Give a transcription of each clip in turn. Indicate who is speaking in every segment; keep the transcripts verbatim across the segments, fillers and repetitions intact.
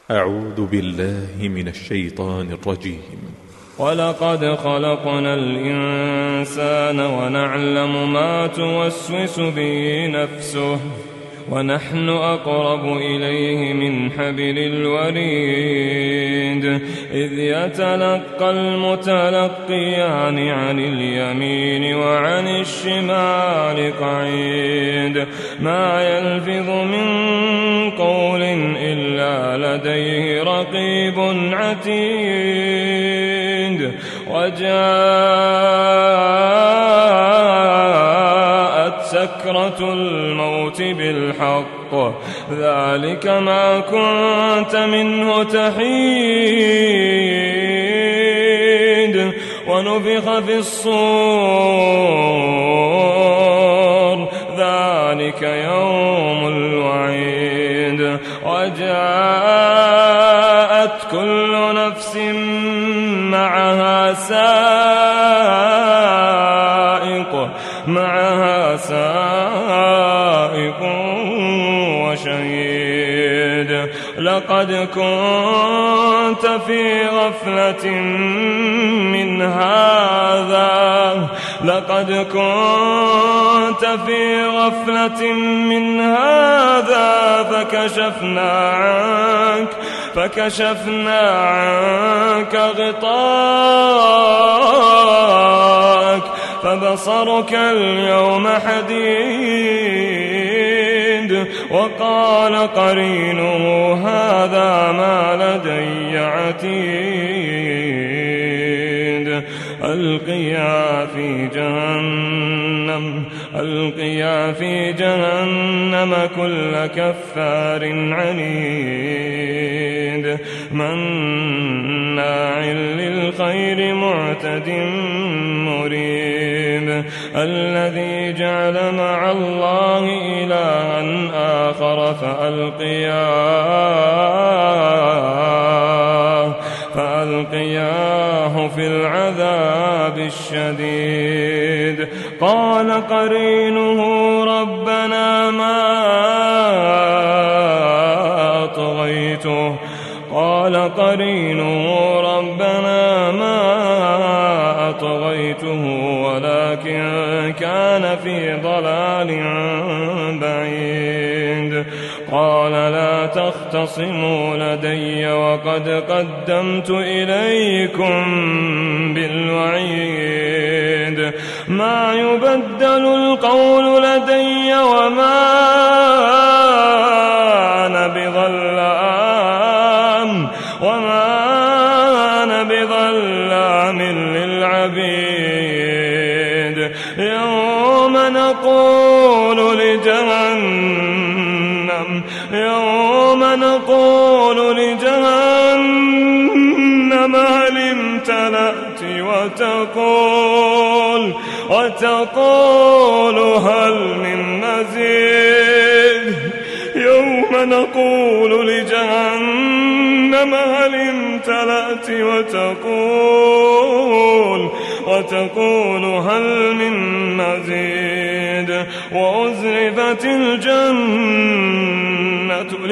Speaker 1: أعوذ بالله من الشيطان الرجيم.
Speaker 2: ولقد خلقنا الإنسان ونعلم ما توسوس به نفسه ونحن أقرب إليه من حبل الوريد إذ يتلقى المتلقيان عن اليمين وعن الشمال قعيد ما يلفظ من قول إلا لديه رقيب عتيد وجاءت سكرة الموت بالحق ذلك ما كنت منه تحيد ونفخ في الصور ذلك يوم الوعيد وجاءت كل نفس معها سائق معها سائق وشهيد لقد كنت في غفلة من هذا لقد كنت في غفلة من هذا فكشفنا عنك فكشفنا عنك غطاءك فبصرك اليوم حديد وقال قرينه هذا ما لدي عتيد ألقيا في جهنم ألقيا في جهنم كل كفار عنيد مناع للخير معتد مريب الذي جعل مع الله إلها آخر فألقياه فألقياه في العذاب الشديد قال قرينه ربنا ما أطغيته قال قرينه ربنا ما أطغيته ولكن كان في ضلال بعيد قال لا تختصموا لدي وقد قدمت إليكم بالوعيد ما يبدل القول لدي وما أنا بظلام وما أنا بظلام للعبيد يوم نقول لجهنم يوم نقول لجهنم هل امتلأت وتقول وتقول هل من مزيد يوم نقول لجهنم هل امتلأت وتقول وتقول هل من مزيد وأزلفت الجنة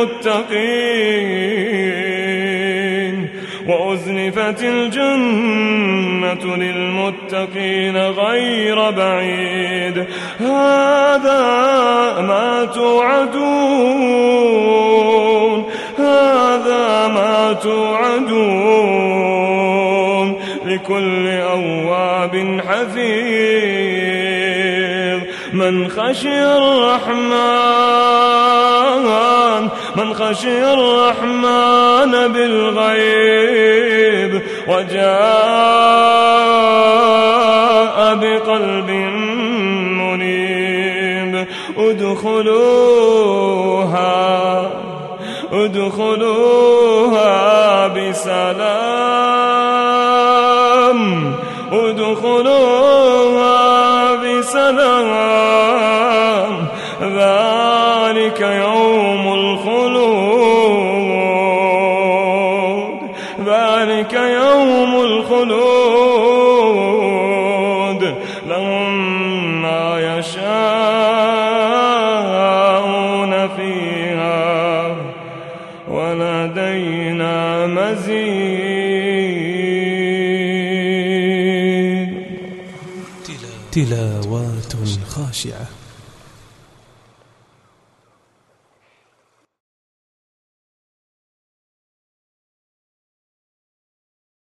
Speaker 2: للمتقين وأزلفت الجنة للمتقين غير بعيد هذا ما توعدون هذا ما توعدون لكل أواب حفيظ من خشي الرحمن من خشي الرحمن بالغيب وجاء بقلب منيب ادخلوها ادخلوها بسلام ادخلوها بسلام ذلك يوم الخلود ذلك يوم الخلود لهم ما يشاءون فيها ولدينا مزيد.
Speaker 3: تلاوات خاشعة.